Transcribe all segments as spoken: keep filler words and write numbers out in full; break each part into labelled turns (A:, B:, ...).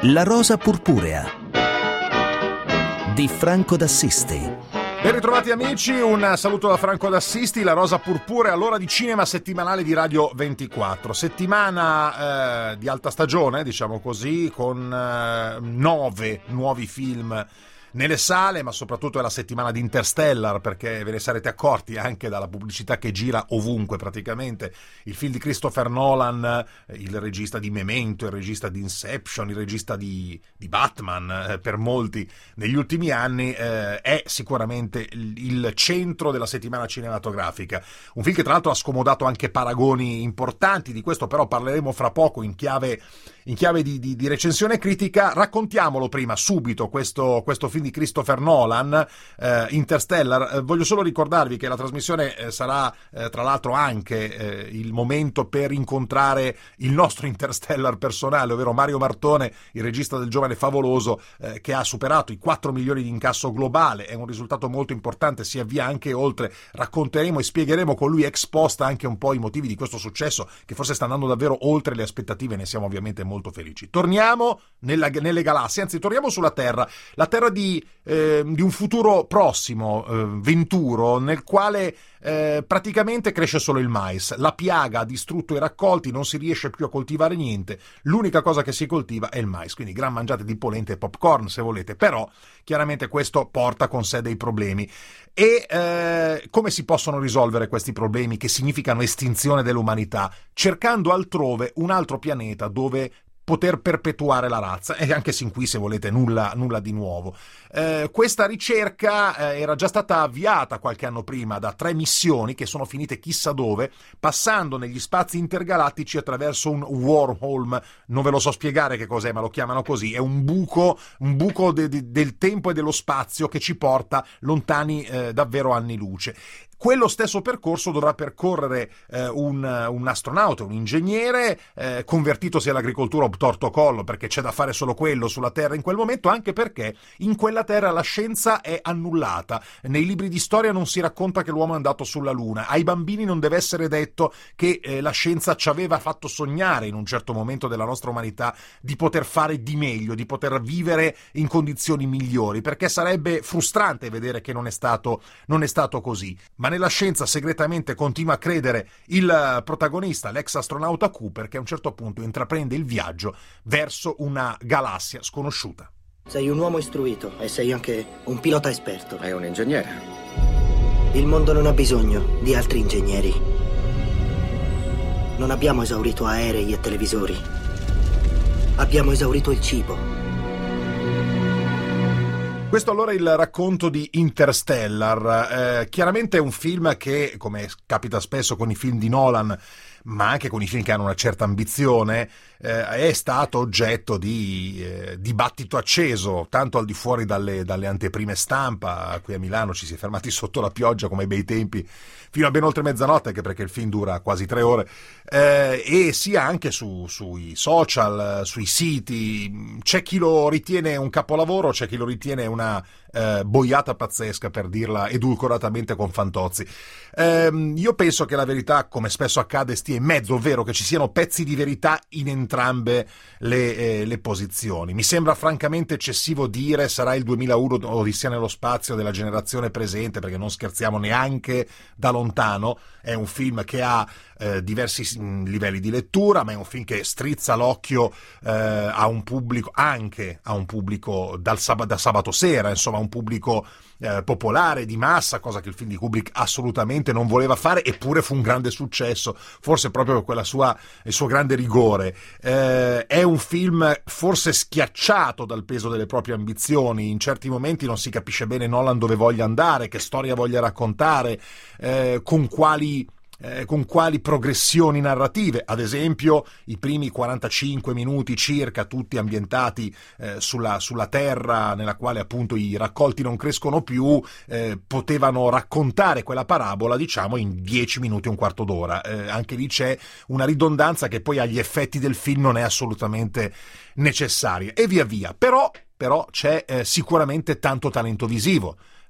A: La rosa purpurea di Franco d'Assisti.
B: Ben ritrovati amici, un saluto da Franco d'Assisti. La rosa purpurea, l'ora di cinema settimanale di Radio ventiquattro. Settimana eh, di alta stagione, diciamo così, con eh, nove nuovi film nelle sale, ma soprattutto è la settimana di Interstellar, perché ve ne sarete accorti anche dalla pubblicità che gira ovunque praticamente. Il film di Christopher Nolan, il regista di Memento, il regista di Inception, il regista di, di Batman, eh, per molti negli ultimi anni, eh, è sicuramente il, il centro della settimana cinematografica. Un film che tra l'altro ha scomodato anche paragoni importanti, di questo però parleremo fra poco in chiave, in chiave di, di, di recensione critica. Raccontiamolo prima, subito, questo, questo film di Christopher Nolan, eh, Interstellar. Eh, voglio solo ricordarvi che la trasmissione eh, sarà eh, tra l'altro anche eh, il momento per incontrare il nostro Interstellar personale, ovvero Mario Martone, il regista del Giovane Favoloso, eh, che ha superato i quattro milioni di incasso globale. È un risultato molto importante, si avvia anche oltre. Racconteremo e spiegheremo con lui ex post anche un po' i motivi di questo successo, che forse sta andando davvero oltre le aspettative. Ne siamo ovviamente molto felici. Torniamo nella, nelle galassie, anzi torniamo sulla Terra, la Terra di Eh, di un futuro prossimo, eh, venturo, nel quale eh, praticamente cresce solo il mais. La piaga ha distrutto i raccolti, non si riesce più a coltivare niente, l'unica cosa che si coltiva è il mais, quindi gran mangiate di polente e popcorn se volete, però chiaramente questo porta con sé dei problemi. E eh, come si possono risolvere questi problemi che significano estinzione dell'umanità? Cercando altrove un altro pianeta dove poter perpetuare la razza, e anche sin qui, se volete, nulla, nulla di nuovo. Eh, questa ricerca eh, era già stata avviata qualche anno prima da tre missioni che sono finite chissà dove, passando negli spazi intergalattici attraverso un wormhole. Non ve lo so spiegare che cos'è, ma lo chiamano così. È un buco, un buco de, de, del tempo e dello spazio che ci porta lontani eh, davvero anni luce. Quello stesso percorso dovrà percorrere eh, un, un astronauta, un ingegnere, eh, convertitosi all'agricoltura obtorto collo, perché c'è da fare solo quello sulla Terra in quel momento, anche perché in quella Terra la scienza è annullata. Nei libri di storia non si racconta che l'uomo è andato sulla Luna. Ai bambini non deve essere detto che eh, la scienza ci aveva fatto sognare in un certo momento della nostra umanità di poter fare di meglio, di poter vivere in condizioni migliori, perché sarebbe frustrante vedere che non è stato, non è stato così. Ma nella scienza segretamente continua a credere il protagonista, l'ex astronauta Cooper, che a un certo punto intraprende il viaggio verso una galassia sconosciuta.
C: Sei un uomo istruito e sei anche un pilota esperto.
D: È un ingegnere.
C: Il mondo non ha bisogno di altri ingegneri. Non abbiamo esaurito aerei e televisori. Abbiamo esaurito il cibo.
B: Questo allora è il racconto di Interstellar. Eh, chiaramente è un film che, come capita spesso con i film di Nolan, ma anche con i film che hanno una certa ambizione, eh, è stato oggetto di eh, dibattito acceso, tanto al di fuori dalle, dalle anteprime stampa. Qui a Milano ci si è fermati sotto la pioggia come ai bei tempi fino a ben oltre mezzanotte, anche perché il film dura quasi tre ore, eh, e sia anche su, sui social, sui siti. C'è chi lo ritiene un capolavoro, c'è chi lo ritiene una eh, boiata pazzesca, per dirla edulcoratamente con Fantozzi. Eh, io penso che la verità, come spesso accade, stia in mezzo, ovvero che ci siano pezzi di verità in entrambe le, eh, le posizioni. Mi sembra francamente eccessivo dire sarà il duemilauno Odissea nello spazio della generazione presente, perché non scherziamo neanche da lontano. È un film che ha eh, diversi mh, livelli di lettura, ma è un film che strizza l'occhio eh, a un pubblico, anche a un pubblico dal sab- da sabato sera, insomma un pubblico eh, popolare, di massa, cosa che il film di Kubrick assolutamente non voleva fare, eppure fu un grande successo, forse proprio per quella sua, il suo grande rigore. Eh, è un film forse schiacciato dal peso delle proprie ambizioni. In certi momenti non si capisce bene Nolan dove voglia andare, che storia voglia raccontare, eh, con quali Eh, con quali progressioni narrative. Ad esempio i primi quarantacinque minuti circa, tutti ambientati eh, sulla, sulla terra nella quale appunto i raccolti non crescono più, eh, potevano raccontare quella parabola, diciamo, in dieci minuti, un quarto d'ora. Eh, anche lì c'è una ridondanza che poi agli effetti del film non è assolutamente necessaria, e via via. Però, però c'è eh, sicuramente tanto talento visivo.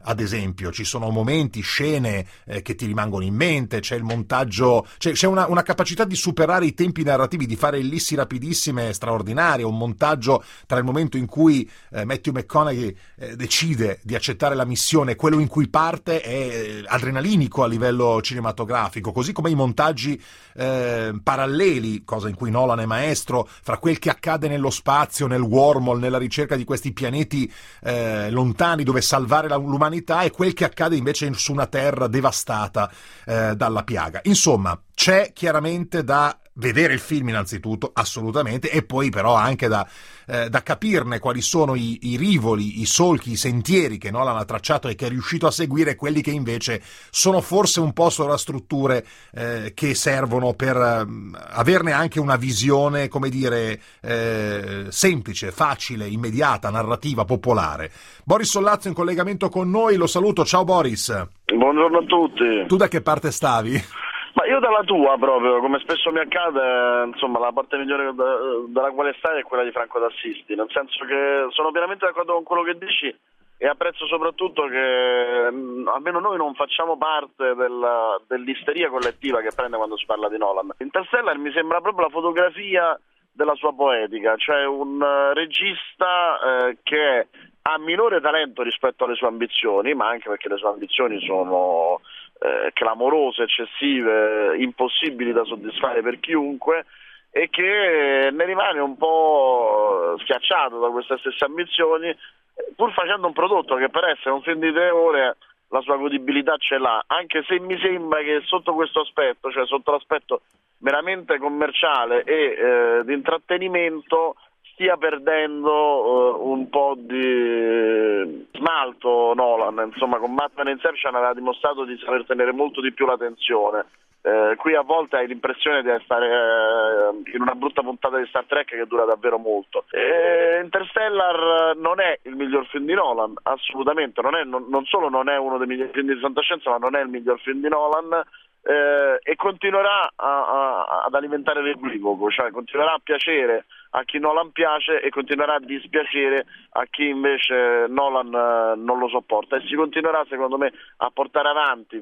B: ad esempio. Ci sono momenti, scene eh, che ti rimangono in mente, c'è il montaggio, c'è, c'è una, una capacità di superare i tempi narrativi, di fare ellissi rapidissime straordinarie, un montaggio tra il momento in cui eh, Matthew McConaughey eh, decide di accettare la missione e quello in cui parte è eh, adrenalinico a livello cinematografico, così come i montaggi eh, paralleli, cosa in cui Nolan è maestro, fra quel che accade nello spazio, nel wormhole, nella ricerca di questi pianeti eh, lontani dove salvare la, l'umanità, e quel che accade invece in, su una terra devastata eh, dalla piaga. Insomma, c'è chiaramente da vedere il film innanzitutto, assolutamente, e poi però anche da, eh, da capirne quali sono i, i rivoli, i solchi, i sentieri che Nolan ha tracciato e che è riuscito a seguire, quelli che invece sono forse un po' sovrastrutture eh, che servono per eh, averne anche una visione, come dire, eh, semplice, facile, immediata, narrativa, popolare. Boris Sollazzo in collegamento con noi, lo saluto, ciao Boris.
D: Buongiorno a tutti.
B: Tu da che parte stavi?
D: Ma io dalla tua proprio, come spesso mi accade, insomma la parte migliore da, dalla quale stai è quella di Franco d'Assisti, nel senso che sono pienamente d'accordo con quello che dici e apprezzo soprattutto che mh, almeno noi non facciamo parte della, dell'isteria collettiva che prende quando si parla di Nolan. Interstellar mi sembra proprio la fotografia della sua poetica, cioè un uh, regista uh, che ha minore talento rispetto alle sue ambizioni, ma anche perché le sue ambizioni sono eh, clamorose, eccessive, impossibili da soddisfare per chiunque, e che ne rimane un po' schiacciato da queste stesse ambizioni, pur facendo un prodotto che per essere un film di tre ore la sua godibilità ce l'ha, anche se mi sembra che sotto questo aspetto, cioè sotto l'aspetto meramente commerciale e eh, di intrattenimento, stia perdendo uh, un po' di smalto Nolan. Insomma, con Batman Inception aveva dimostrato di saper tenere molto di più la tensione. Eh, qui a volte hai l'impressione di stare eh, in una brutta puntata di Star Trek che dura davvero molto. Eh, Interstellar non è il miglior film di Nolan, assolutamente, non è, non, non solo non è uno dei migliori film di fantascienza, ma non è il miglior film di Nolan. Eh, e continuerà a, a, ad alimentare l'equivoco, cioè continuerà a piacere a chi Nolan piace e continuerà a dispiacere a chi invece Nolan eh, non lo sopporta, e si continuerà secondo me a portare avanti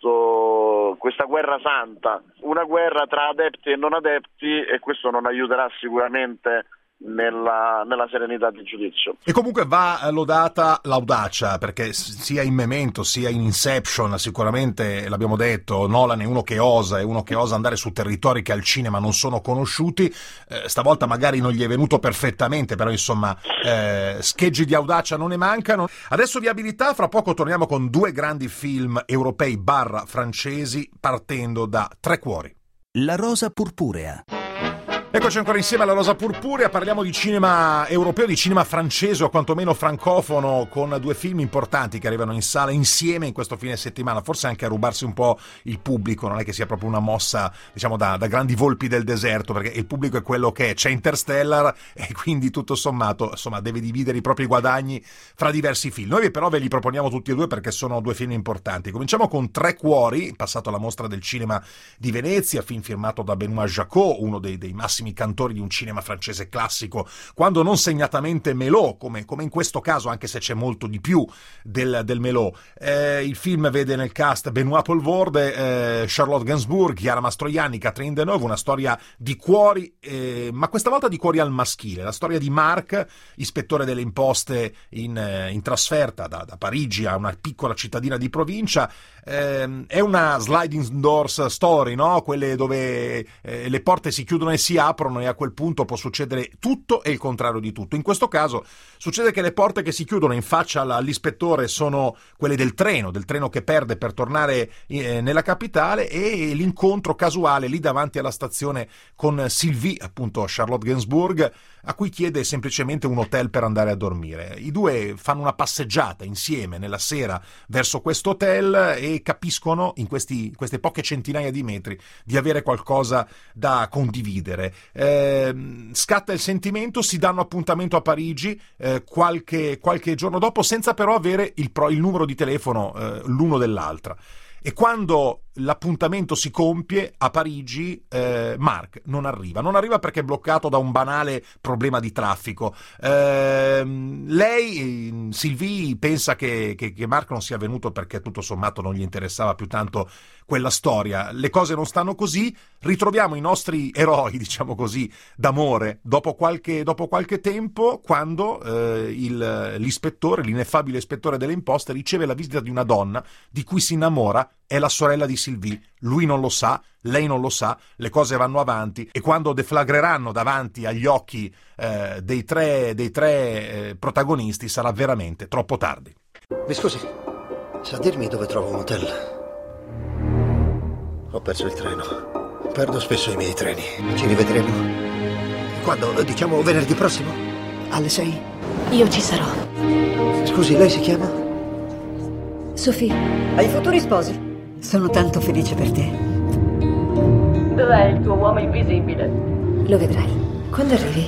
D: questo, questa guerra santa, una guerra tra adepti e non adepti, e questo non aiuterà sicuramente Nella, nella serenità di giudizio.
B: E comunque va lodata l'audacia, perché sia in Memento sia in Inception sicuramente, l'abbiamo detto, Nolan è uno che osa, è uno che osa andare su territori che al cinema non sono conosciuti. Eh, stavolta magari non gli è venuto perfettamente, però insomma eh, scheggi di audacia non ne mancano. Adesso viabilità, fra poco torniamo con due grandi film europei barra francesi, partendo da Tre Cuori.
A: La rosa purpurea.
B: Eccoci ancora insieme alla Rosa Purpurea, parliamo di cinema europeo, di cinema francese o quantomeno francofono, con due film importanti che arrivano in sala insieme in questo fine settimana, forse anche a rubarsi un po' il pubblico, non è che sia proprio una mossa, diciamo, da, da grandi volpi del deserto, perché il pubblico è quello che è, c'è Interstellar e quindi tutto sommato, insomma, deve dividere i propri guadagni fra diversi film. Noi però ve li proponiamo tutti e due perché sono due film importanti. Cominciamo con Tre Cuori, passato alla Mostra del Cinema di Venezia, film firmato da Benoît Jacot, uno dei, dei massimi cantori di un cinema francese classico, quando non segnatamente melò, come, come in questo caso, anche se c'è molto di più del, del melò. Eh, il film vede nel cast Benoît Poelvoorde, eh, Charlotte Gainsbourg, Chiara Mastroianni, Catherine Deneuve, una storia di cuori, eh, ma questa volta di cuori al maschile, la storia di Marc, ispettore delle imposte in, in trasferta da, da Parigi a una piccola cittadina di provincia. Eh, è una sliding doors story, no? Quelle dove eh, le porte si chiudono e si aprono, e a quel punto può succedere tutto e il contrario di tutto. In questo caso succede che le porte che si chiudono in faccia all'ispettore sono quelle del treno, del treno che perde per tornare eh, nella capitale, e l'incontro casuale lì davanti alla stazione con Sylvie, appunto Charlotte Gainsbourg, a cui chiede semplicemente un hotel per andare a dormire. I due fanno una passeggiata insieme nella sera verso questo hotel e capiscono in questi, queste poche centinaia di metri di avere qualcosa da condividere. Eh, scatta il sentimento, si danno appuntamento a Parigi eh, qualche, qualche giorno dopo, senza però avere il, pro, il numero di telefono eh, l'uno dell'altra. E quando l'appuntamento si compie a Parigi, eh, Mark non arriva, non arriva perché è bloccato da un banale problema di traffico. Eh, lei, Sylvie, pensa che, che, che Mark non sia venuto perché tutto sommato non gli interessava più tanto quella storia. Le cose non stanno così, ritroviamo i nostri eroi, diciamo così, d'amore dopo qualche, dopo qualche tempo, quando eh, il, l'ispettore, l'ineffabile ispettore delle imposte, riceve la visita di una donna di cui si innamora. È la sorella di Sylvie, lui non lo sa, lei non lo sa, le cose vanno avanti e quando deflagreranno davanti agli occhi eh, dei tre, dei tre eh, protagonisti sarà veramente troppo tardi.
C: Mi scusi, sa dirmi dove trovo un hotel? Ho perso il treno. Perdo spesso i miei treni. Ci rivedremo. Quando? Diciamo venerdì prossimo? Alle sei?
E: Io ci sarò.
C: Scusi, lei si chiama?
E: Sophie.
F: Ai futuri sposi.
E: Sono tanto felice per te.
F: Dov'è il tuo uomo invisibile?
E: Lo vedrai. Quando arrivi?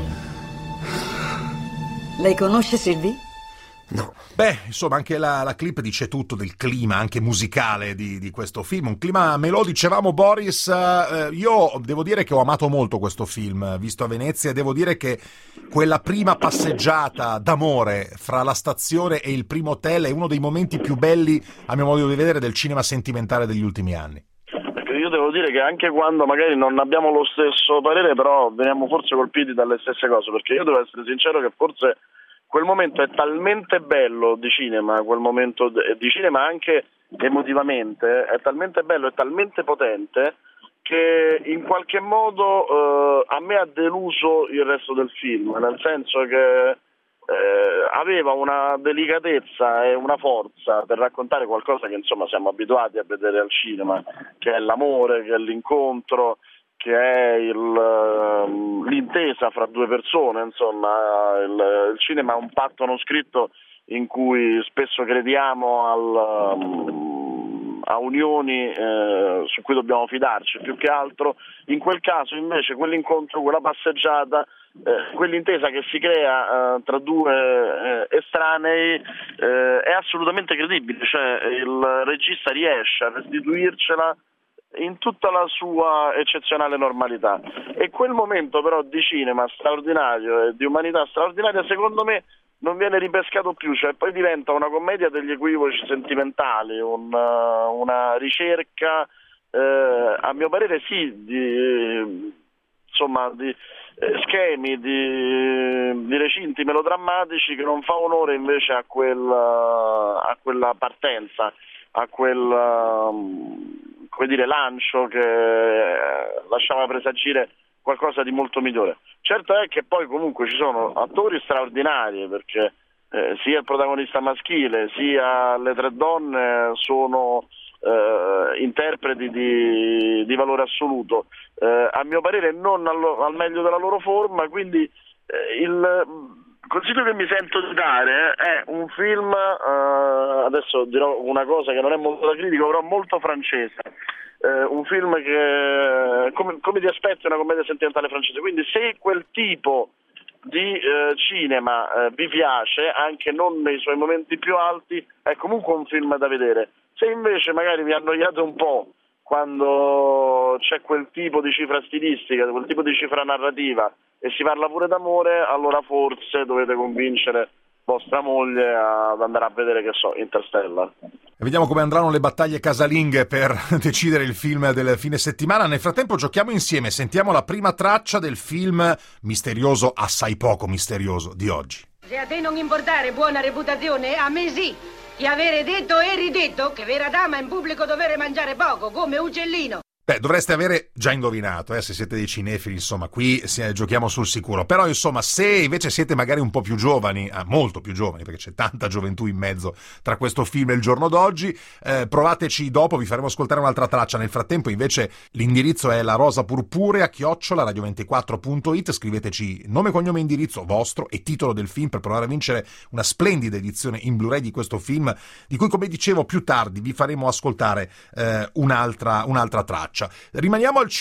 E: Lei conosce Sylvie?
C: No.
B: Beh, insomma, anche la, la clip dice tutto del clima, anche musicale di, di questo film. Un clima, me lo dicevamo, Boris, eh, io devo dire che ho amato molto questo film, visto a Venezia, e devo dire che quella prima passeggiata d'amore fra la stazione e il primo hotel è uno dei momenti più belli, a mio modo di vedere, del cinema sentimentale degli ultimi anni.
D: Io devo dire che anche quando magari non abbiamo lo stesso parere, però veniamo forse colpiti dalle stesse cose, perché io devo essere sincero che forse quel momento è talmente bello di cinema, quel momento di cinema anche emotivamente, è talmente bello, è talmente potente che in qualche modo eh, a me ha deluso il resto del film, nel senso che eh, aveva una delicatezza e una forza per raccontare qualcosa che insomma siamo abituati a vedere al cinema, che è l'amore, che è l'incontro, che è il, l'intesa fra due persone, insomma il, il cinema è un patto non scritto in cui spesso crediamo al, um, a unioni eh, su cui dobbiamo fidarci più che altro. In quel caso invece quell'incontro, quella passeggiata, eh, quell'intesa che si crea eh, tra due eh, estranei eh, è assolutamente credibile, cioè il regista riesce a restituircela in tutta la sua eccezionale normalità, e quel momento però di cinema straordinario e di umanità straordinaria secondo me non viene ripescato più, cioè poi diventa una commedia degli equivoci sentimentali, un, una ricerca eh, a mio parere sì di, insomma di eh, schemi, di, di recinti melodrammatici che non fa onore invece a, quel, a quella partenza, a quel um, come dire, lancio che lasciava presagire qualcosa di molto migliore. Certo è che poi comunque ci sono attori straordinari, perché eh, sia il protagonista maschile sia le tre donne sono eh, interpreti di, di valore assoluto, eh, a mio parere non al, al meglio della loro forma, quindi eh, il consiglio che mi sento di dare è un film, eh, adesso dirò una cosa che non è molto da critico, però molto francese, eh, un film che come, come ti aspetti una commedia sentimentale francese, quindi se quel tipo di eh, cinema eh, vi piace, anche non nei suoi momenti più alti, è comunque un film da vedere. Se invece magari vi annoiate un po' quando c'è quel tipo di cifra stilistica, quel tipo di cifra narrativa e si parla pure d'amore, allora forse dovete convincere vostra moglie ad andare a vedere, che so, Interstellar.
B: E vediamo come andranno le battaglie casalinghe per decidere il film del fine settimana. Nel frattempo giochiamo insieme, sentiamo la prima traccia del film misterioso, assai poco misterioso, di oggi.
G: Se a te non importare buona reputazione, a me sì. Di avere detto e ridetto che vera dama in pubblico dovere mangiare poco, come uccellino.
B: Beh, dovreste avere già indovinato, eh, se siete dei cinefili, insomma, qui si, giochiamo sul sicuro. Però, insomma, se invece siete magari un po' più giovani, ah, molto più giovani, perché c'è tanta gioventù in mezzo tra questo film e il giorno d'oggi, eh, provateci dopo, vi faremo ascoltare un'altra traccia. Nel frattempo, invece, l'indirizzo è la rosa purpurea, chiocciola, radio ventiquattro punto it, scriveteci nome, cognome, indirizzo vostro e titolo del film per provare a vincere una splendida edizione in Blu-ray di questo film, di cui, come dicevo, più tardi vi faremo ascoltare eh, un'altra, un'altra traccia. faccia. Rimaniamo al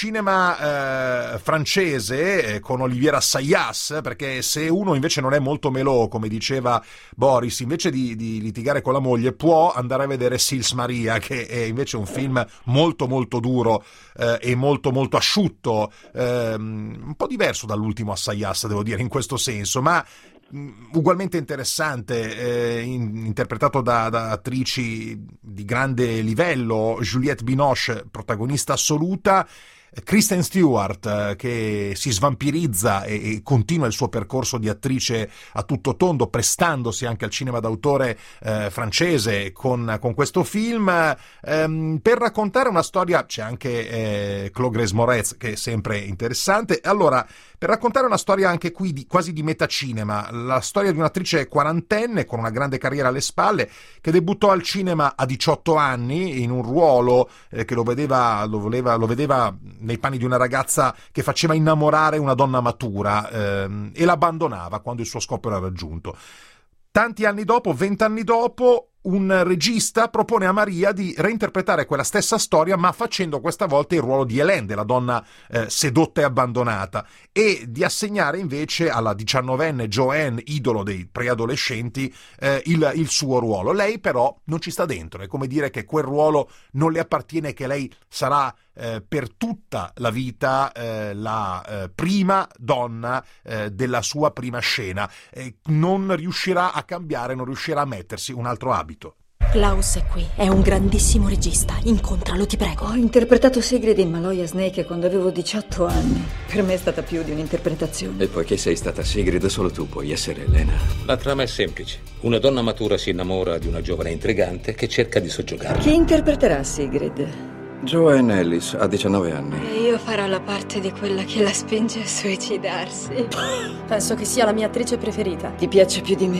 B: cinema eh, francese eh, con Olivier Assayas, perché se uno invece non è molto melò, come diceva Boris, invece di, di litigare con la moglie può andare a vedere Sils Maria, che è invece un film molto molto duro eh, e molto molto asciutto, ehm, un po' diverso dall'ultimo Assayas, devo dire, in questo senso, ma ugualmente interessante, eh, in, interpretato da, da attrici di grande livello, Juliette Binoche, protagonista assoluta, Kristen Stewart eh, che si svampirizza e, e continua il suo percorso di attrice a tutto tondo, prestandosi anche al cinema d'autore eh, francese con, con questo film, ehm, per raccontare una storia. C'è anche eh, Claude Grace Moretz, che è sempre interessante. Allora, per raccontare una storia anche qui di, quasi di metacinema, la storia di un'attrice quarantenne con una grande carriera alle spalle, che debuttò al cinema a diciotto anni in un ruolo eh, che lo vedeva, lo voleva, lo vedeva nei panni di una ragazza che faceva innamorare una donna matura ehm, e l'abbandonava quando il suo scopo era raggiunto. Tanti anni dopo, vent'anni dopo, un regista propone a Maria di reinterpretare quella stessa storia, ma facendo questa volta il ruolo di Hélène, della donna eh, sedotta e abbandonata, e di assegnare invece alla diciannovenne Joanne, idolo dei preadolescenti, eh, il, il suo ruolo. Lei però non ci sta dentro, è come dire che quel ruolo non le appartiene, che lei sarà eh, per tutta la vita eh, la eh, prima donna eh, della sua prima scena, eh, non riuscirà a cambiare, non riuscirà a mettersi un altro abito.
H: Klaus è qui, è un grandissimo regista, incontralo, ti prego.
E: Ho interpretato Sigrid in Maloya Snake quando avevo diciotto anni. Per me è stata più di un'interpretazione.
I: E poiché sei stata Sigrid, solo tu puoi essere Elena.
J: La trama è semplice. Una donna matura si innamora di una giovane intrigante che cerca di soggiogarla.
E: Chi interpreterà Sigrid?
I: Joanne Ellis, ha diciannove anni.
K: E io farò la parte di quella che la spinge a suicidarsi.
H: Penso che sia la mia attrice preferita.
E: Ti piace più di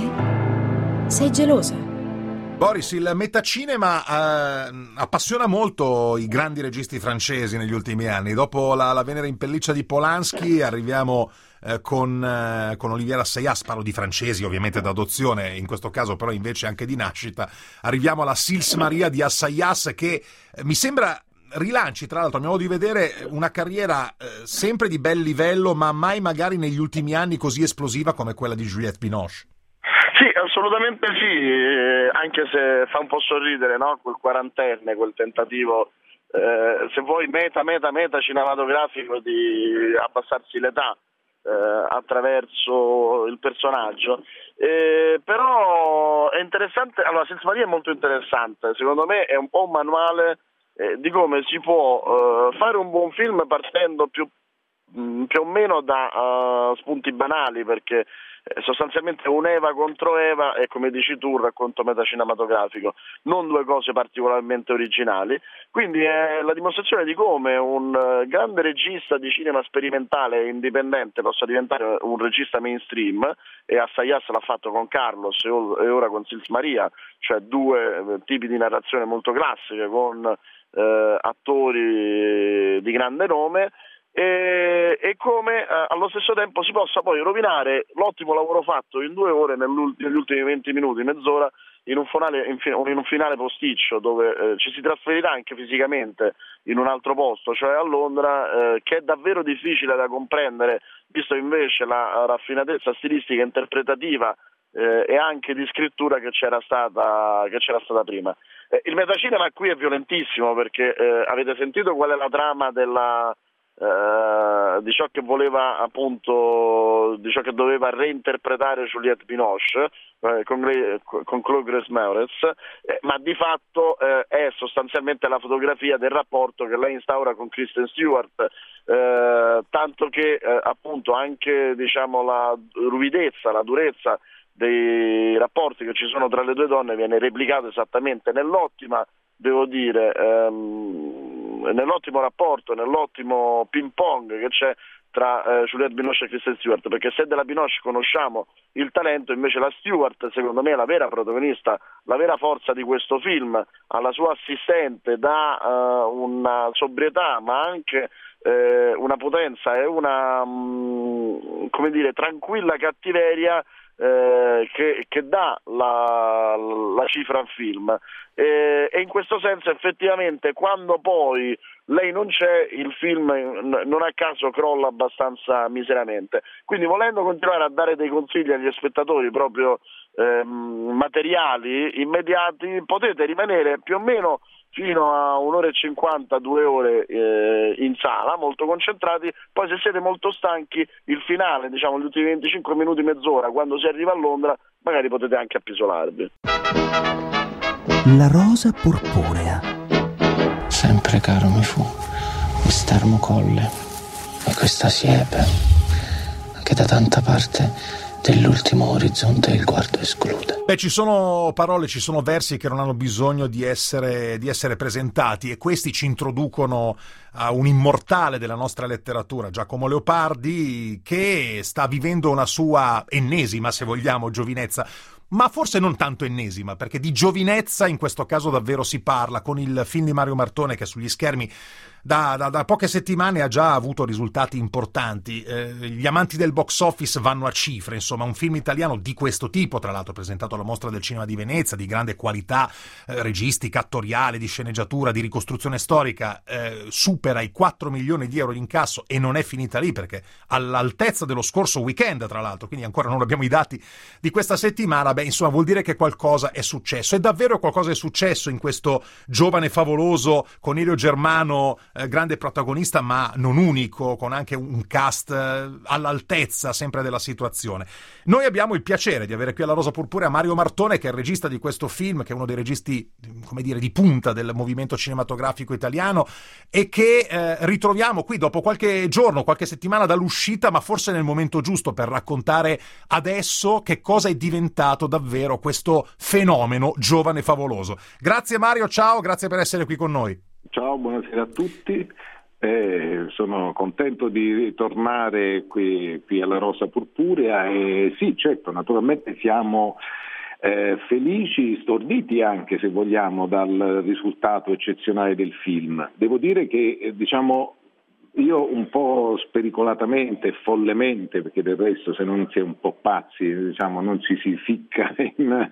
E: me?
H: Sei gelosa?
B: Boris, il metacinema eh, appassiona molto i grandi registi francesi negli ultimi anni. Dopo la, la Venere in pelliccia di Polanski arriviamo eh, con, eh, con Olivier Assayas, parlo di francesi ovviamente d'adozione, in questo caso però invece anche di nascita. Arriviamo alla Sils Maria di Assayas, che eh, mi sembra rilanci, tra l'altro, a mio modo di vedere, una carriera eh, sempre di bel livello, ma mai magari negli ultimi anni così esplosiva come quella di Juliette Binoche.
D: Sì, assolutamente sì, eh, anche se fa un po' sorridere, no? Quel quarantenne, quel tentativo, eh, se vuoi meta, meta, meta cinematografico di abbassarsi l'età eh, attraverso il personaggio. Eh, però è interessante, allora Sils Maria è molto interessante, secondo me è un po' un manuale eh, di come si può eh, fare un buon film partendo più, mh, più o meno da uh, spunti banali, perché sostanzialmente un Eva contro Eva è, come dici tu, un racconto metacinematografico, non due cose particolarmente originali, quindi è la dimostrazione di come un grande regista di cinema sperimentale e indipendente possa diventare un regista mainstream, e Assayas l'ha fatto con Carlos e ora con Sils Maria, cioè due tipi di narrazione molto classiche con eh, attori di grande nome, e, e come eh, allo stesso tempo si possa poi rovinare l'ottimo lavoro fatto in due ore negli ultimi venti minuti, mezz'ora, in un finale, in un finale posticcio dove eh, ci si trasferirà anche fisicamente in un altro posto, cioè a Londra, eh, che è davvero difficile da comprendere, visto invece la raffinatezza stilistica e interpretativa eh, e anche di scrittura che c'era stata, che c'era stata prima. Eh, il metacinema qui è violentissimo, perché eh, avete sentito qual è la trama della Uh, di ciò che voleva, appunto, di ciò che doveva reinterpretare Juliette Binoche eh, con, con Claude Grace Moretz, eh, ma di fatto eh, è sostanzialmente la fotografia del rapporto che lei instaura con Kristen Stewart, eh, tanto che eh, appunto anche, diciamo, la ruvidezza, la durezza dei rapporti che ci sono tra le due donne viene replicato esattamente nell'ottima, devo dire, ehm, nell'ottimo rapporto, nell'ottimo ping pong che c'è tra eh, Juliette Binoche e Kristen Stewart, perché se della Binoche conosciamo il talento, invece la Stewart, secondo me, è la vera protagonista, la vera forza di questo film. Alla sua assistente dà uh, una sobrietà, ma anche eh, una potenza e una mh, come dire, tranquilla cattiveria eh, che, che dà la, la cifra al film, e, e in questo senso effettivamente quando poi lei non c'è, il film non a caso crolla abbastanza miseramente. Quindi, volendo continuare a dare dei consigli agli spettatori proprio ehm, materiali, immediati, potete rimanere più o meno fino a un'ora e cinquanta, due ore eh, in sala, molto concentrati. Poi se siete molto stanchi, il finale, diciamo gli ultimi venticinque minuti, mezz'ora, quando si arriva a Londra, magari potete anche appisolarvi.
A: La rosa purpurea.
L: Sempre caro mi fu quest'ermo colle e questa siepe, che da tanta parte dell'ultimo orizzonte il guardo esclude.
B: Beh, ci sono parole, ci sono versi che non hanno bisogno di essere, di essere presentati, e questi ci introducono a un immortale della nostra letteratura, Giacomo Leopardi, che sta vivendo una sua ennesima, se vogliamo, giovinezza. Ma forse non tanto ennesima, perché di giovinezza in questo caso davvero si parla, con il film di Mario Martone che sugli schermi da, da, da poche settimane ha già avuto risultati importanti. Eh, gli amanti del box office vanno a cifre, insomma, un film italiano di questo tipo, tra l'altro presentato alla Mostra del Cinema di Venezia, di grande qualità eh, registica, attoriale, di sceneggiatura, di ricostruzione storica, eh, supera i quattro milioni di euro di incasso, e non è finita lì, perché all'altezza dello scorso weekend, tra l'altro, quindi ancora non abbiamo i dati di questa settimana. Beh, insomma, vuol dire che qualcosa è successo, e davvero qualcosa è successo in questo giovane favoloso, con Elio Germano eh, grande protagonista, ma non unico, con anche un cast eh, all'altezza sempre della situazione. Noi abbiamo il piacere di avere qui alla Rosa Purpurea Mario Martone, che è il regista di questo film, che è uno dei registi, come dire, di punta del movimento cinematografico italiano, e che eh, ritroviamo qui dopo qualche giorno, qualche settimana dall'uscita, ma forse nel momento giusto per raccontare adesso che cosa è diventato davvero questo fenomeno giovane favoloso. Grazie Mario, ciao, grazie per essere qui con noi.
M: Ciao, buonasera a tutti. Eh, sono contento di tornare qui, qui alla Rosa Purpurea, e sì, certo, naturalmente siamo eh, felici, storditi anche, se vogliamo, dal risultato eccezionale del film. Devo dire che eh, diciamo io un po' spericolatamente e follemente, perché del resto se non si è un po' pazzi, diciamo, non si si ficca in,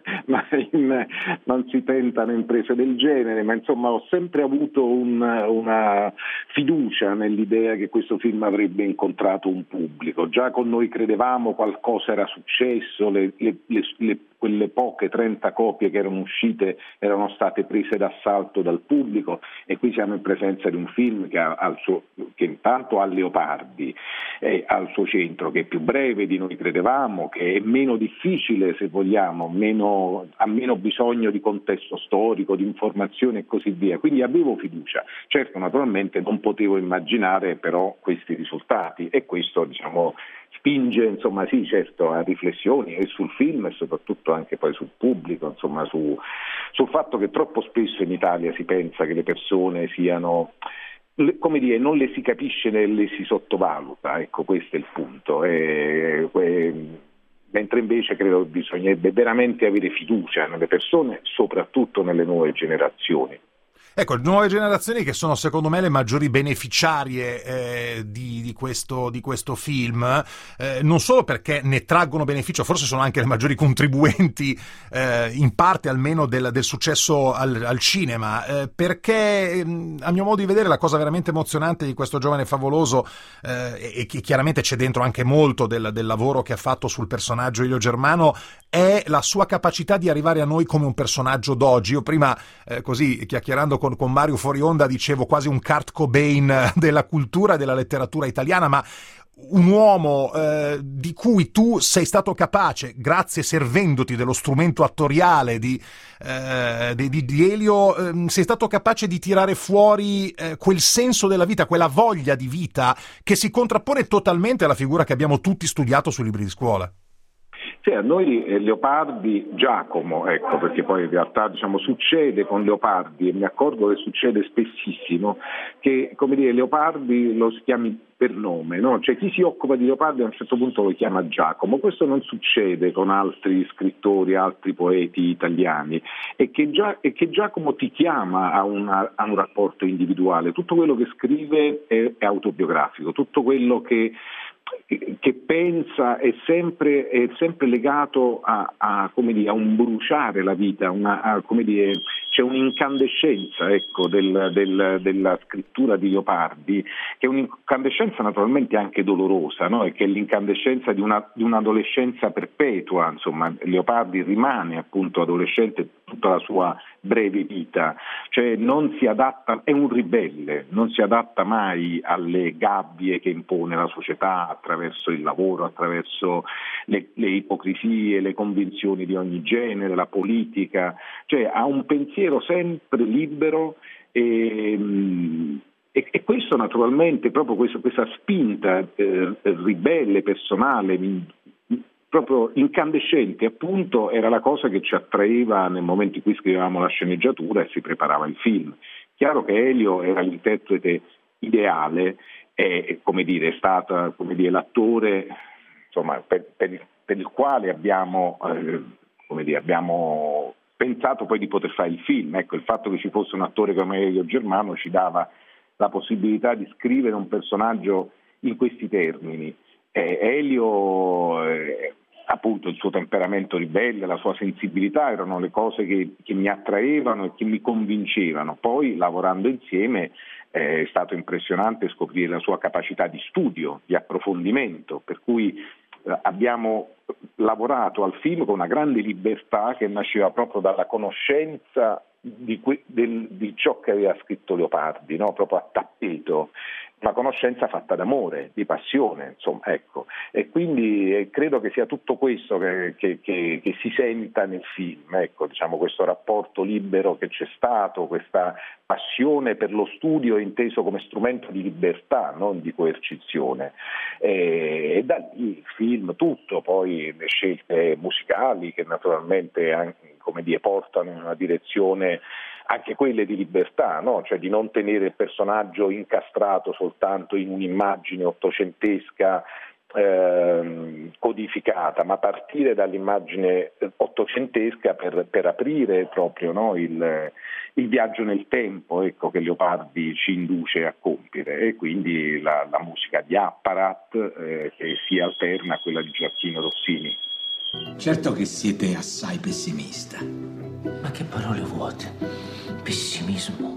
M: in non si tentano imprese del genere, ma insomma ho sempre avuto un, una fiducia nell'idea che questo film avrebbe incontrato un pubblico. Già con Noi credevamo qualcosa era successo, le, le, le, le quelle poche trenta copie che erano uscite erano state prese d'assalto dal pubblico, e qui siamo in presenza di un film che, ha, al suo, che intanto ha Leopardi eh, al suo centro, che è più breve di Noi credevamo, che è meno difficile, se vogliamo, meno, ha meno bisogno di contesto storico, di informazioni e così via. Quindi avevo fiducia. Certo, naturalmente non potevo immaginare però questi risultati, e questo, diciamo, spinge, insomma, sì, certo, a riflessioni e sul film, e soprattutto anche poi sul pubblico, insomma, su, sul fatto che troppo spesso in Italia si pensa che le persone siano, come dire, non le si capisce né le si sottovaluta, ecco, questo è il punto. E, e, mentre invece credo bisognerebbe veramente avere fiducia nelle persone, soprattutto nelle nuove generazioni.
B: Ecco, nuove generazioni che sono secondo me le maggiori beneficiarie eh, di, di, questo, di questo film, eh, non solo perché ne traggono beneficio, forse sono anche le maggiori contribuenti, eh, in parte almeno, del, del successo al, al cinema, eh, perché a mio modo di vedere la cosa veramente emozionante di questo giovane favoloso, eh, e che chiaramente c'è dentro anche molto del, del lavoro che ha fatto sul personaggio Elio Germano, è la sua capacità di arrivare a noi come un personaggio d'oggi. Io prima, eh, così chiacchierando con, con Mario fuori onda, dicevo quasi un Kurt Cobain della cultura e della letteratura italiana, ma un uomo eh, di cui tu sei stato capace, grazie, servendoti dello strumento attoriale di, eh, di, di Elio, eh, sei stato capace di tirare fuori eh, quel senso della vita, quella voglia di vita che si contrappone totalmente alla figura che abbiamo tutti studiato sui libri di scuola.
M: Sì, a noi eh, Leopardi, Giacomo, ecco, perché poi in realtà, diciamo, succede con Leopardi, e mi accorgo che succede spessissimo, che, come dire, Leopardi lo si chiami per nome, no? Cioè chi si occupa di Leopardi a un certo punto lo chiama Giacomo. Questo non succede con altri scrittori, altri poeti italiani, e che, Gia- e che Giacomo ti chiama a, una, a un rapporto individuale. Tutto quello che scrive è, è autobiografico, tutto quello che che pensa è sempre, è sempre legato a, a, come dire, a un bruciare la vita, una, a, come dire, c'è un'incandescenza, ecco, del, del, della scrittura di Leopardi, che è un'incandescenza naturalmente anche dolorosa, no? E che è l'incandescenza di, una, di un'adolescenza perpetua. Insomma, Leopardi rimane appunto adolescente tutta la sua breve vita, cioè non si adatta, è un ribelle, non si adatta mai alle gabbie che impone la società attraverso il lavoro, attraverso le, le ipocrisie, le convinzioni di ogni genere, la politica, cioè ha un pensiero sempre libero e, e, e questo naturalmente, proprio questo, questa spinta eh, ribelle, personale, proprio incandescente appunto, era la cosa che ci attraeva nel momento in cui scrivevamo la sceneggiatura e si preparava il film. Chiaro che Elio era l'interprete ideale, è, come dire, è stata, come dire, l'attore, insomma, per, per, per il quale abbiamo, eh, come dire, abbiamo pensato poi di poter fare il film. Ecco, il fatto che ci fosse un attore come Elio Germano ci dava la possibilità di scrivere un personaggio in questi termini. Eh, Elio, eh, appunto, il suo temperamento ribelle, la sua sensibilità erano le cose che, che mi attraevano e che mi convincevano. Poi, lavorando insieme, eh, è stato impressionante scoprire la sua capacità di studio, di approfondimento, per cui eh, abbiamo lavorato al film con una grande libertà che nasceva proprio dalla conoscenza di, que- del, di ciò che aveva scritto Leopardi, no? Proprio a tappeto. Una conoscenza fatta d'amore, di passione, insomma, ecco. E quindi eh, credo che sia tutto questo che, che, che, che si senta nel film, ecco, diciamo, questo rapporto libero che c'è stato, questa passione per lo studio inteso come strumento di libertà, non di coercizione. E, e da lì il film, tutto, poi le scelte musicali che naturalmente anche, come dire, portano in una direzione anche quelle di libertà, no? Cioè di non tenere il personaggio incastrato soltanto in un'immagine ottocentesca eh, codificata, ma partire dall'immagine ottocentesca per, per aprire proprio, no? il, il viaggio nel tempo, ecco, che Leopardi ci induce a compiere, e quindi la, la musica di Apparat eh, che si alterna a quella di Gioacchino Rossini.
N: Certo che siete assai pessimista.
L: Ma che parole vuote? Pessimismo,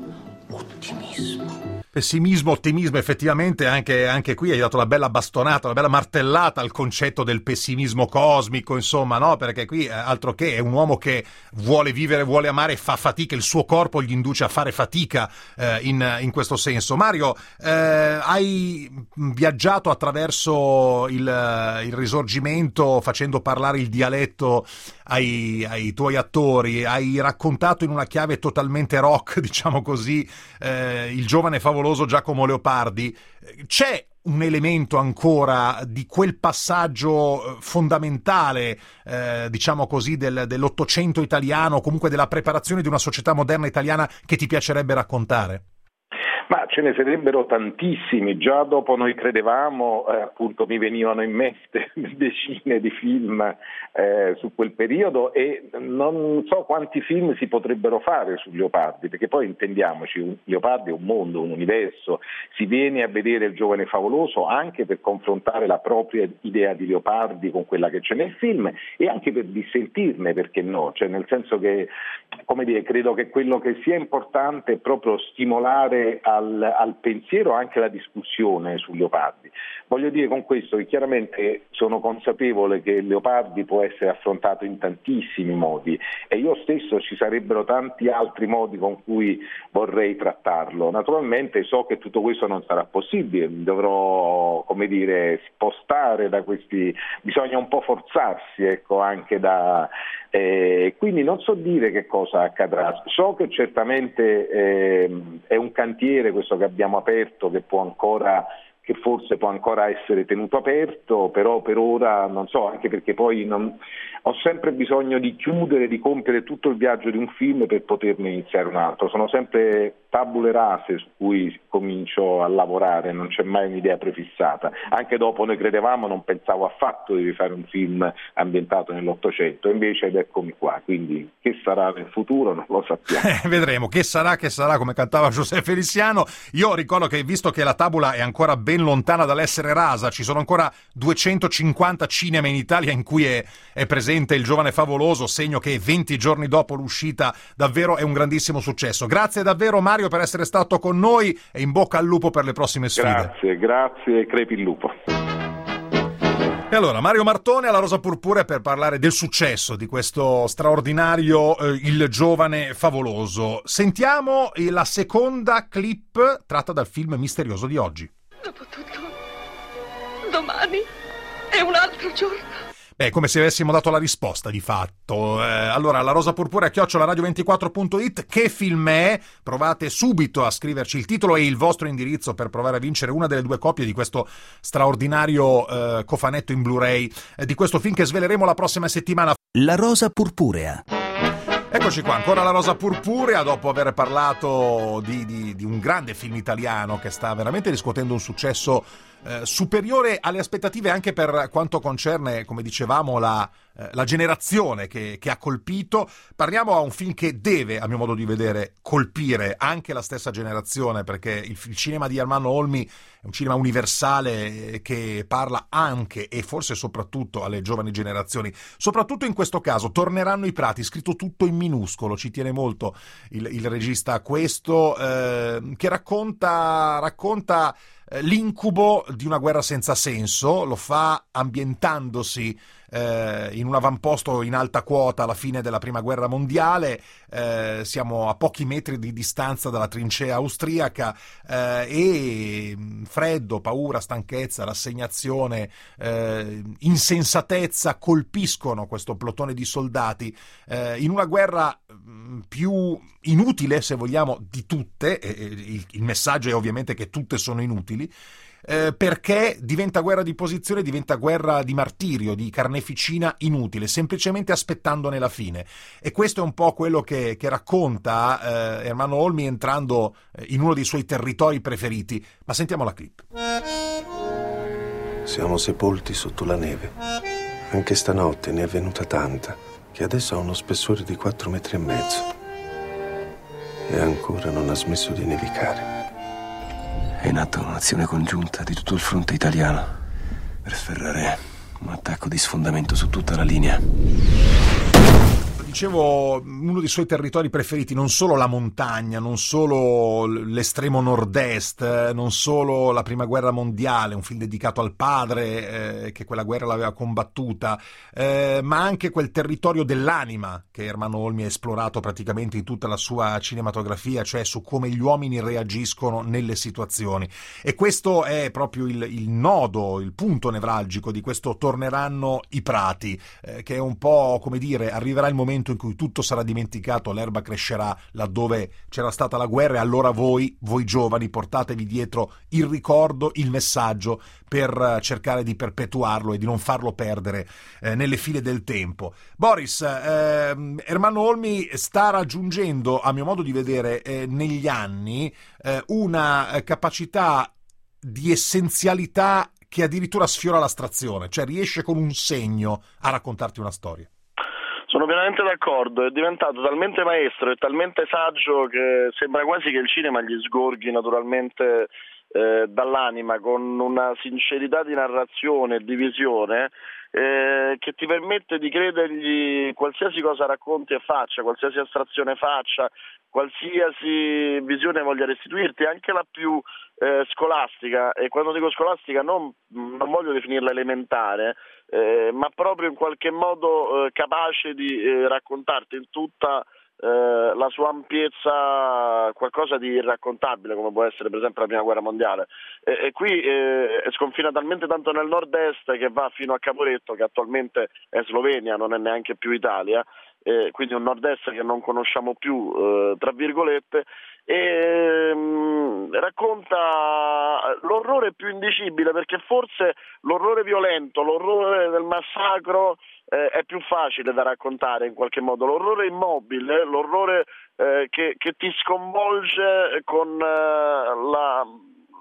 L: ottimismo.
B: Pessimismo, ottimismo, effettivamente anche, anche qui hai dato una bella bastonata, una bella martellata al concetto del pessimismo cosmico, insomma, no? Perché qui, eh, altro che, è un uomo che vuole vivere, vuole amare e fa fatica, il suo corpo gli induce a fare fatica eh, in, in questo senso. Mario, eh, hai viaggiato attraverso il, il Risorgimento facendo parlare il dialetto ai, ai tuoi attori, hai raccontato in una chiave totalmente rock, diciamo così, eh, il giovane favoloso Giacomo Leopardi. C'è un elemento ancora di quel passaggio fondamentale, eh, diciamo così, del, dell'Ottocento italiano, comunque della preparazione di una società moderna italiana, che ti piacerebbe raccontare?
M: Ma ce ne sarebbero tantissimi, già dopo Noi credevamo, eh, appunto mi venivano in mente decine di film eh, su quel periodo, e non so quanti film si potrebbero fare su Leopardi, perché poi intendiamoci, Leopardi è un mondo, un universo, si viene a vedere Il giovane favoloso anche per confrontare la propria idea di Leopardi con quella che c'è nel film, e anche per dissentirne, perché no, cioè nel senso che, come dire, credo che quello che sia importante è proprio stimolare a Al, al pensiero, anche alla discussione su Leopardi. Voglio dire con questo che chiaramente sono consapevole che Leopardi può essere affrontato in tantissimi modi, e io stesso ci sarebbero tanti altri modi con cui vorrei trattarlo. Naturalmente so che tutto questo non sarà possibile, dovrò, come dire, spostare da questi, bisogna un po' forzarsi, ecco, anche da eh, quindi non so dire che cosa accadrà. So che certamente eh, è un cantiere questo che abbiamo aperto, che può ancora, che forse può ancora essere tenuto aperto, però per ora non so, anche perché poi non, ho sempre bisogno di chiudere, di compiere tutto il viaggio di un film per poterne iniziare un altro. Sono sempre tabule rase su cui comincio a lavorare, non c'è mai un'idea prefissata. Anche dopo Noi credevamo non pensavo affatto di fare un film ambientato nell'Ottocento, invece ed eccomi qua, quindi che sarà nel futuro non lo sappiamo.
B: Eh, vedremo, che sarà, che sarà, come cantava Giuseppe Feliziano. Io ricordo che, visto che la tabula è ancora ben ben lontana dall'essere rasa. Ci sono ancora duecentocinquanta cinema in Italia in cui è, è presente Il giovane favoloso, segno che venti giorni dopo l'uscita davvero è un grandissimo successo. Grazie davvero Mario per essere stato con noi e in bocca al lupo per le prossime sfide.
M: Grazie, grazie e crepi il lupo.
B: E allora, Mario Martone alla Rosa Purpurea per parlare del successo di questo straordinario eh, Il giovane favoloso. Sentiamo la seconda clip tratta dal film misterioso di oggi.
F: Dopotutto, domani è un altro giorno.
B: Beh, come se avessimo dato la risposta di fatto. Eh, allora, la Rosa Purpurea chiocciola radio ventiquattro punto it. Che film è? Provate subito a scriverci il titolo e il vostro indirizzo per provare a vincere una delle due copie di questo straordinario eh, cofanetto in Blu-ray eh, di questo film che sveleremo la prossima settimana.
A: La Rosa Purpurea.
B: Eccoci qua, ancora la Rosa Purpurea, dopo aver parlato di, di, di un grande film italiano che sta veramente riscuotendo un successo eh, superiore alle aspettative anche per quanto concerne, come dicevamo, la, eh, la generazione che, che ha colpito. Parliamo a un film che deve, a mio modo di vedere, colpire anche la stessa generazione, perché il, il cinema di Ermanno Olmi è un cinema universale che parla anche e forse soprattutto alle giovani generazioni. Soprattutto in questo caso, Torneranno i prati, scritto tutto in minuscolo, ci tiene molto il, il regista a questo, eh, che racconta, racconta eh, l'incubo di una guerra senza senso, lo fa ambientandosi eh, in un avamposto in alta quota alla fine della prima guerra mondiale, eh, siamo a pochi metri di distanza dalla trincea austriaca eh, e freddo, paura, stanchezza, rassegnazione, eh, insensatezza colpiscono questo plotone di soldati eh, in una guerra mh, più inutile, se vogliamo, di tutte, e, e, il, il messaggio è ovviamente che tutte sono inutili, eh, perché diventa guerra di posizione, diventa guerra di martirio, di carneficina inutile, semplicemente aspettandone la fine. E questo è un po' quello che, che racconta eh, Ermanno Olmi entrando in uno dei suoi territori preferiti. Ma sentiamo la clip.
O: Siamo sepolti sotto la neve. Anche stanotte ne è venuta tanta, che adesso ha uno spessore di quattro metri e mezzo. E ancora non ha smesso di nevicare. È in atto un'azione congiunta di tutto il fronte italiano per sferrare un attacco di sfondamento su tutta la linea.
B: Dicevo, uno dei suoi territori preferiti, non solo la montagna, non solo l'estremo nord-est, non solo la prima guerra mondiale, un film dedicato al padre eh, che quella guerra l'aveva combattuta, eh, ma anche quel territorio dell'anima che Ermanno Olmi ha esplorato praticamente in tutta la sua cinematografia, cioè su come gli uomini reagiscono nelle situazioni. E questo è proprio il, il nodo, il punto nevralgico di questo Torneranno i prati, eh, che è un po', come dire, arriverà il momento in cui tutto sarà dimenticato, l'erba crescerà laddove c'era stata la guerra e allora voi, voi giovani, portatevi dietro il ricordo, il messaggio per cercare di perpetuarlo e di non farlo perdere eh, nelle file del tempo. Boris, eh, Ermanno Olmi sta raggiungendo, a mio modo di vedere, eh, negli anni eh, una capacità di essenzialità che addirittura sfiora l'astrazione, cioè riesce con un segno a raccontarti una storia.
D: Sono pienamente d'accordo, è diventato talmente maestro e talmente saggio che sembra quasi che il cinema gli sgorghi naturalmente eh, dall'anima, con una sincerità di narrazione e di visione eh, che ti permette di credergli qualsiasi cosa racconti e faccia, qualsiasi astrazione faccia, qualsiasi visione voglia restituirti, anche la più eh, scolastica, e quando dico scolastica non, non voglio definirla elementare, eh, ma proprio in qualche modo eh, capace di eh, raccontarti in tutta eh, la sua ampiezza qualcosa di irraccontabile, come può essere per esempio la prima guerra mondiale. E, e qui eh, sconfina talmente tanto nel nord-est che va fino a Caporetto, che attualmente è Slovenia, non è neanche più Italia, eh, quindi un nord-est che non conosciamo più, eh, tra virgolette, e mh, racconta l'orrore più indicibile, perché forse l'orrore violento, l'orrore del massacro eh, è più facile da raccontare in qualche modo, l'orrore immobile, l'orrore eh, che, che ti sconvolge con eh, la,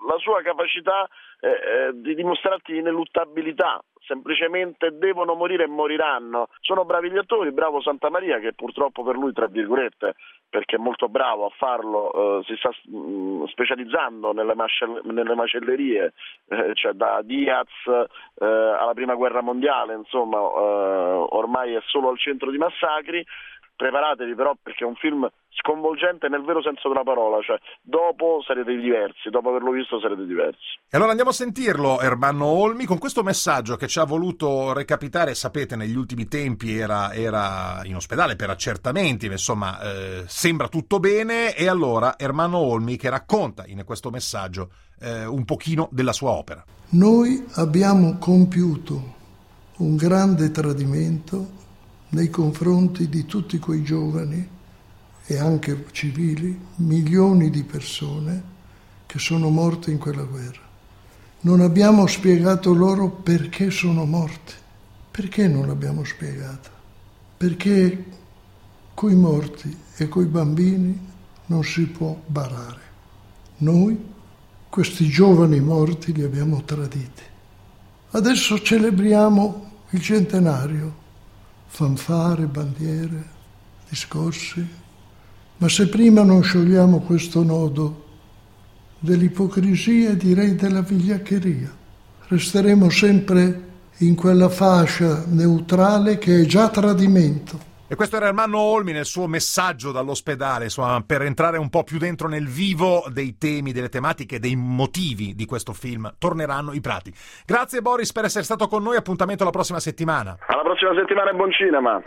D: la sua capacità eh, di dimostrarti ineluttabilità. Semplicemente devono morire e moriranno. Sono bravi gli attori, bravo Santamaria, che purtroppo per lui, tra virgolette, perché è molto bravo a farlo, eh, si sta mh, specializzando nelle, mascell- nelle macellerie, eh, cioè da Diaz eh, alla prima guerra mondiale, insomma, eh, ormai è solo al centro di massacri. Preparatevi però, perché è un film sconvolgente nel vero senso della parola, cioè dopo sarete diversi, dopo averlo visto sarete diversi.
B: E allora andiamo a sentirlo, Ermanno Olmi, con questo messaggio che ci ha voluto recapitare. Sapete, negli ultimi tempi era, era in ospedale per accertamenti, insomma eh, sembra tutto bene, e allora Ermanno Olmi che racconta in questo messaggio eh, un pochino della sua opera.
P: Noi abbiamo compiuto un grande tradimento nei confronti di tutti quei giovani e anche civili, milioni di persone che sono morte in quella guerra. Non abbiamo spiegato loro perché sono morte. Perché non l'abbiamo spiegato? Perché coi morti e coi bambini non si può barare. Noi, questi giovani morti, li abbiamo traditi. Adesso celebriamo il centenario. Fanfare, bandiere, discorsi, ma se prima non sciogliamo questo nodo dell'ipocrisia e direi della vigliaccheria, resteremo sempre in quella fascia neutrale che è già tradimento.
B: E questo era Ermanno Olmi nel suo messaggio dall'ospedale, insomma, per entrare un po' più dentro nel vivo dei temi, delle tematiche, dei motivi di questo film. Torneranno i prati. Grazie Boris per essere stato con noi, appuntamento la prossima settimana.
D: Alla prossima settimana e buon cinema.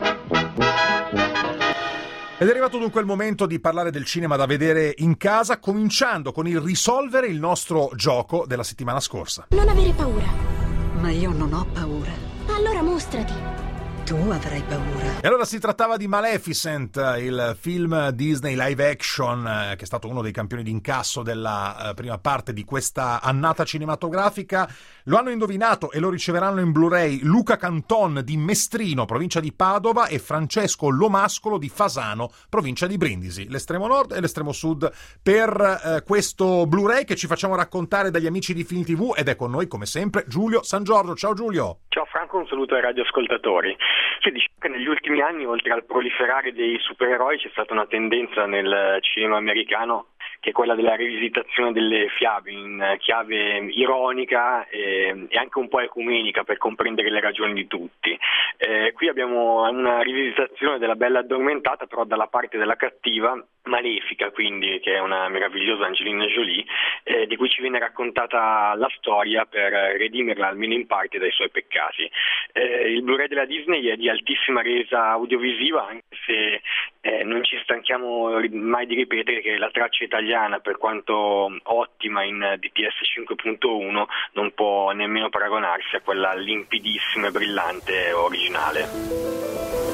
B: Ed è arrivato dunque il momento di parlare del cinema da vedere in casa, cominciando con il risolvere il nostro gioco della settimana scorsa.
H: Non avere paura.
E: Ma io non ho paura.
H: Allora mostrati.
E: Tu avrai paura.
B: E allora si trattava di Maleficent, il film Disney live action eh, che è stato uno dei campioni d'incasso della eh, prima parte di questa annata cinematografica. Lo hanno indovinato e lo riceveranno in Blu-ray Luca Canton di Mestrino, provincia di Padova, e Francesco Lomascolo di Fasano, provincia di Brindisi. L'estremo nord e l'estremo sud per eh, questo Blu-ray che ci facciamo raccontare dagli amici di Film tivù, ed è con noi come sempre Giulio San Giorgio. Ciao Giulio.
Q: Ciao Franco, un saluto ai radioascoltatori. Sì, diciamo che negli ultimi anni, oltre al proliferare dei supereroi, c'è stata una tendenza nel cinema americano che è quella della rivisitazione delle fiabe in chiave ironica e, e anche un po' ecumenica per comprendere le ragioni di tutti. Eh, qui abbiamo una rivisitazione della Bella Addormentata, però dalla parte della cattiva, Malefica, quindi, che è una meravigliosa Angelina Jolie, eh, di cui ci viene raccontata la storia per redimerla almeno in parte dai suoi peccati. Eh, il Blu-ray della Disney è di altissima resa audiovisiva, anche se eh, non ci stanchiamo mai di ripetere che la traccia italiana, per quanto ottima in D T S cinque punto uno, non può nemmeno paragonarsi a quella limpidissima e brillante originale.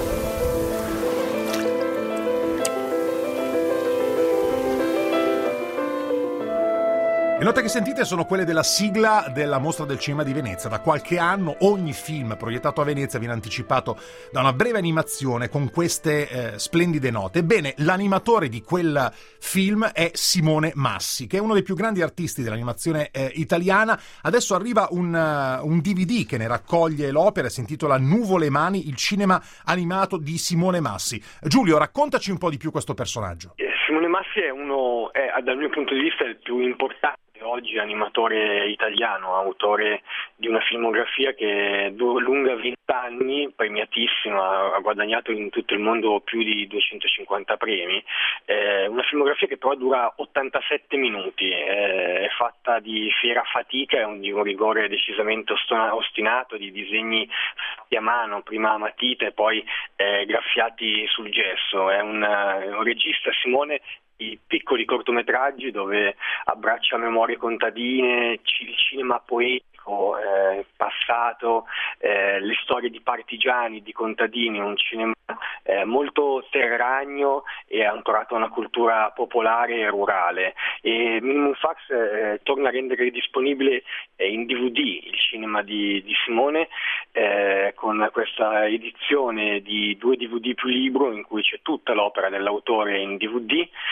B: Le note che sentite sono quelle della sigla della Mostra del Cinema di Venezia. Da qualche anno ogni film proiettato a Venezia viene anticipato da una breve animazione con queste eh, splendide note. Ebbene, l'animatore di quel film è Simone Massi, che è uno dei più grandi artisti dell'animazione eh, italiana. Adesso arriva un, uh, un D V D che ne raccoglie l'opera, si intitola Nuvole Mani, il cinema animato di Simone Massi. Giulio, raccontaci un po' di più questo personaggio.
Q: Simone Massi è uno, è, dal mio punto di vista, il più importante oggi animatore italiano, autore di una filmografia che dura lunga vent'anni, premiatissima, ha guadagnato in tutto il mondo più di duecentocinquanta premi, eh, una filmografia che però dura ottantasette minuti, eh, è fatta di fiera fatica, è un, di un rigore decisamente ostinato, di disegni fatti a mano, prima a matita e poi eh, graffiati sul gesso. È un, un regista, Simone, i piccoli cortometraggi dove abbraccia memorie contadine, il cinema poetico, eh, passato, eh, le storie di partigiani, di contadini, un cinema eh, molto terragno e ancorato a una cultura popolare e rurale. E Minimum Fax eh, torna a rendere disponibile eh, in D V D il cinema di, di Simone, eh, con questa edizione di due D V D più libro in cui c'è tutta l'opera dell'autore in D V D.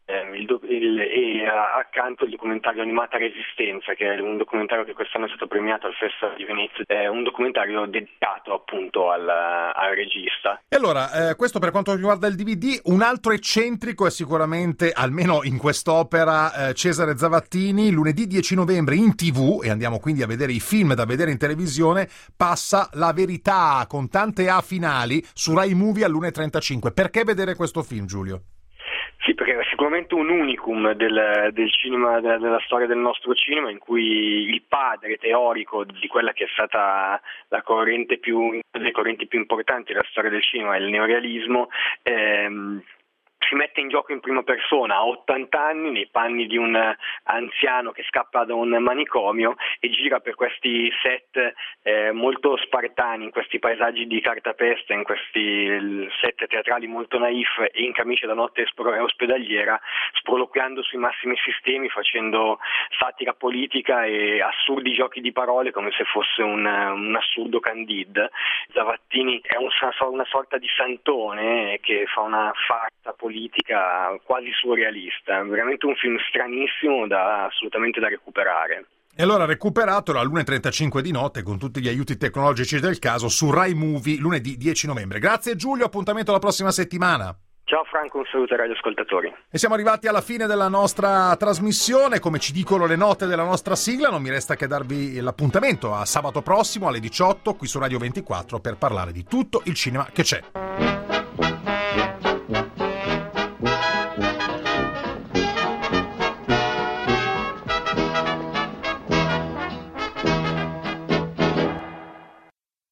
Q: Eh, il do- il, e a- accanto il documentario Animata Resistenza, che è un documentario che quest'anno è stato premiato al Festival di Venezia, è un documentario dedicato appunto al, al regista.
B: E allora, eh, questo per quanto riguarda il D V D, un altro eccentrico è sicuramente, almeno in quest'opera, eh, Cesare Zavattini. Lunedì dieci novembre in tivù, e andiamo quindi a vedere i film da vedere in televisione, passa La Verità, con tante A finali, su Rai Movie all'una e trentacinque. Perché vedere questo film, Giulio?
Q: Sì, perché è sicuramente un unicum del, del cinema, della, della storia del nostro cinema, in cui il padre teorico di quella che è stata la corrente più, le correnti più importanti della storia del cinema, il neorealismo, ehm, si mette in gioco in prima persona a ottanta anni nei panni di un anziano che scappa da un manicomio e gira per questi set eh, molto spartani, in questi paesaggi di cartapesta, in questi set teatrali molto naif e in camicia da notte ospedaliera, sproloquiando sui massimi sistemi, facendo satira politica e assurdi giochi di parole come se fosse un, un assurdo Candide. Zavattini è un, una sorta di santone che fa una farsa politica politica quasi surrealista, veramente un film stranissimo da assolutamente da recuperare.
B: E allora recuperatelo all'una e trentacinque di notte con tutti gli aiuti tecnologici del caso su Rai Movie lunedì dieci novembre. Grazie Giulio, appuntamento la prossima settimana.
Q: Ciao Franco, un saluto ai radioascoltatori.
B: E siamo arrivati alla fine della nostra trasmissione, come ci dicono le note della nostra sigla, non mi resta che darvi l'appuntamento a sabato prossimo alle diciotto qui su Radio ventiquattro per parlare di tutto il cinema che c'è.